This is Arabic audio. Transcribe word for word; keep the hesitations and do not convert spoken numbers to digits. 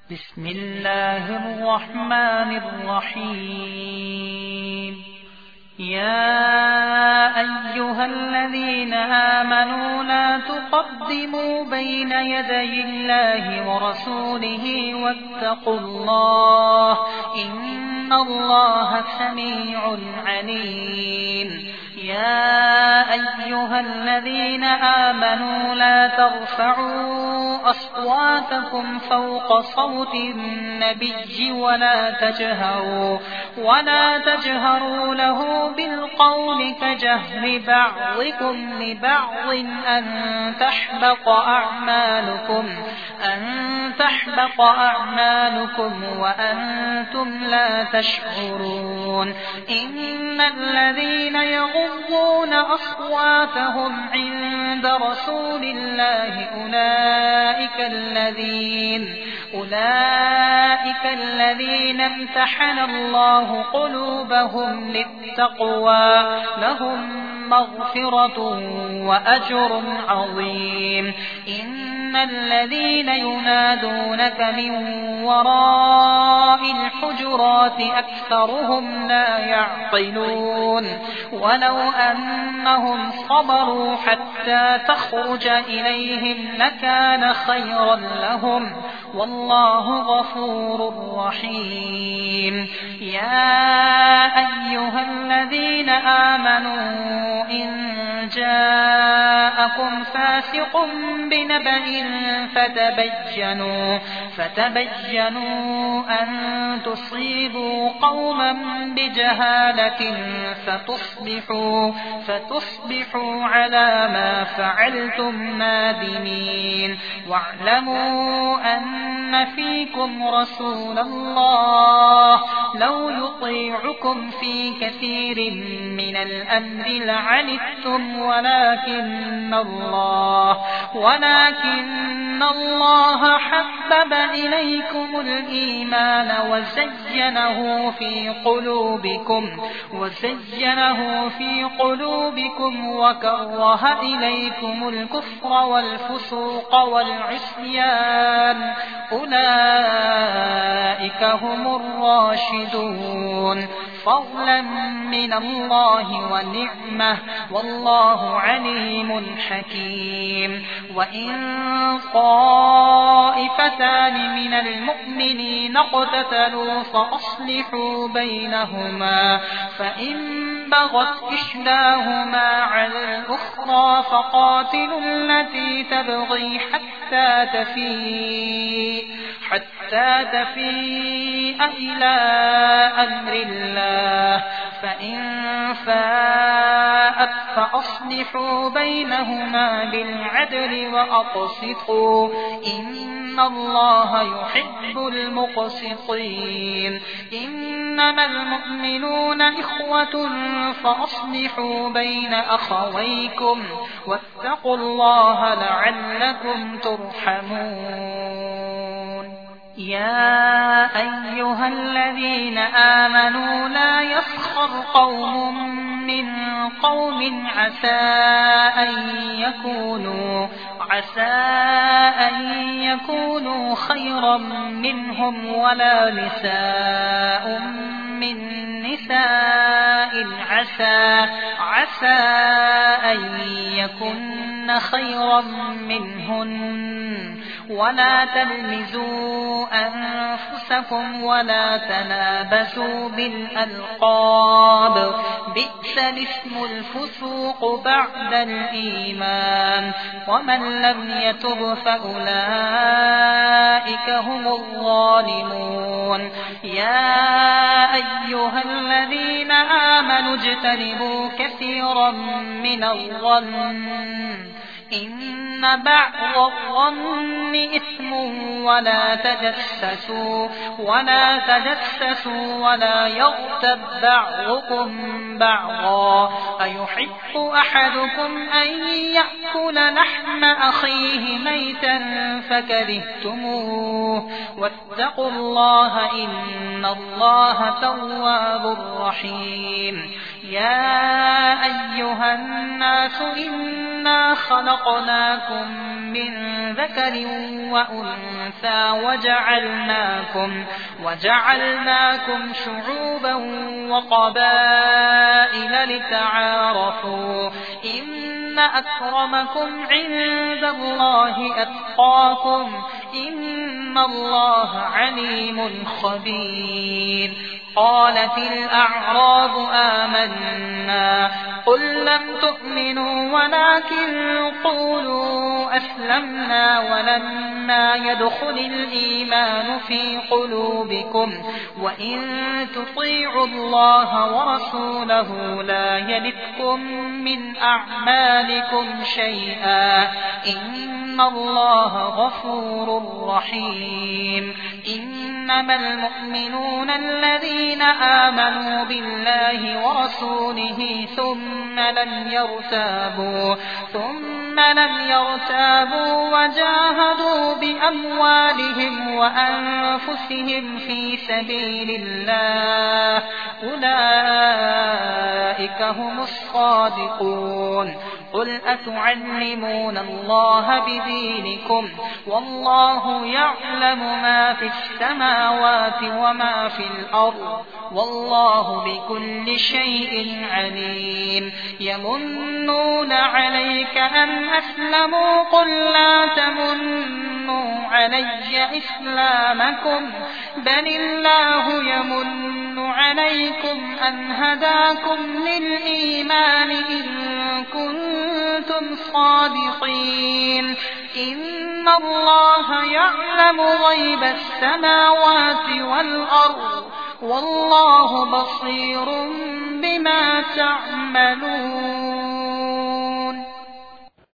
بسم الله الرحمن الرحيم. يا أيها الذين آمنوا لا تقدموا بين يدي الله ورسوله واتقوا الله إن الله سميع عليم. يا أيها الذين آمنوا لا ترفعوا أصواتكم فوق صوت النبي ولا تجهروا ولا تجهروا له بالقول كجهر بعضكم لبعض أن تحبط أعمالكم أن تحبط أعمالكم وأنتم لا تشعرون. إن الذين يغضون أصواتهم عند رسول الله أولئك الذين أولئك الذين امتحن الله قلوبهم للتقوى لهم مغفرة وأجر عظيم. إن الذين ينادونك من وراء الحجرات أكثرهم لا يعقلون. ولو أنهم صبروا حتى تخرج إليهم لكان خيرا لهم والله غفور رحيم. يا أيها الذين آمنوا إن جاءكم فاسق بنبأ فتبينوا فتبينوا أن تصيبوا قوما بجهالة فتصبحوا فتصبحوا على ما فعلتم نادمين. واعلموا أن فيكم رسول الله لو يطيعكم في كثير من الأمر لعنتم ولكن الله ولكن الله حبب إليكم الإيمان وزينه في قلوبكم وزينه في قلوبكم وكره إليكم الكفر والفسوق والعصيان أولئك هم الراشدون فضلا من الله ونعمة والله عليم حكيم. وإن طائفتان من المؤمنين اقتتلوا فأصلحوا بينهما فإن بغت إحداهما على الأخرى فقاتلوا التي تبغي حتى تفيء حتى تفيء إلى أمر الله فإن فاءت فأصلحوا بينهما بالعدل وأقسطوا إن الله يحب المقسطين. إنما المؤمنون إخوة فأصلحوا بين أخويكم واتقوا الله لعلكم ترحمون. يا أيها الذين آمنوا لا يسخر قوم من قوم عسى أن يكونوا عسى أن يكونوا خيرا منهم ولا نساء من نساء عسى عسى أن يكن خيرا منهن ولا تلمزوا أنفسكم ولا تنابزوا بالألقاب بئس الاسم الفسوق بعد الإيمان ومن لم يتب فأولئك هم الظالمون. يا أيها الذين آمنوا اجتنبوا كثيرا من الظن إن بعض الظن إثم ولا تجسسوا ولا تجسسوا ولا يغتب بعضكم بعضا أيحب أحدكم أن يأكل لحم أخيه ميتا فكرهتموه واتقوا الله إن الله تواب رحيم. يا أيها الناس إنا خلقناكم من ذكر وأنثى وجعلناكم, وجعلناكم شعوبا وقبائل لتعارفوا إن أكرمكم عند الله أتقاكم إن الله عليم خبير. قالت الأعراب آمنا قل لم تؤمنوا ولكن قولوا أسلمنا ولما يدخل الإيمان في قلوبكم وإن تطيعوا الله ورسوله لا يلتكم من أعمالكم شيئا إن الله غفور رحيم. إنما المؤمنون الذين آمنوا بالله ورسوله ثم لم يرتابوا ثم لم يرتابوا وجاهدوا بأموالهم وأنفسهم في سبيل الله أولئك هم الصادقون. قل أتعلمون الله بدينكم والله يعلم ما في السماوات وما في الأرض والله بكل شيء عليم. يمنون عليك أن أسلموا قل لا تمنوا علي إسلامكم بل الله يمن عليكم أن هداكم للإيمان إن كنتم صادقين. إن الله يعلم غيب السماوات والأرض والله بصير بما تعملون.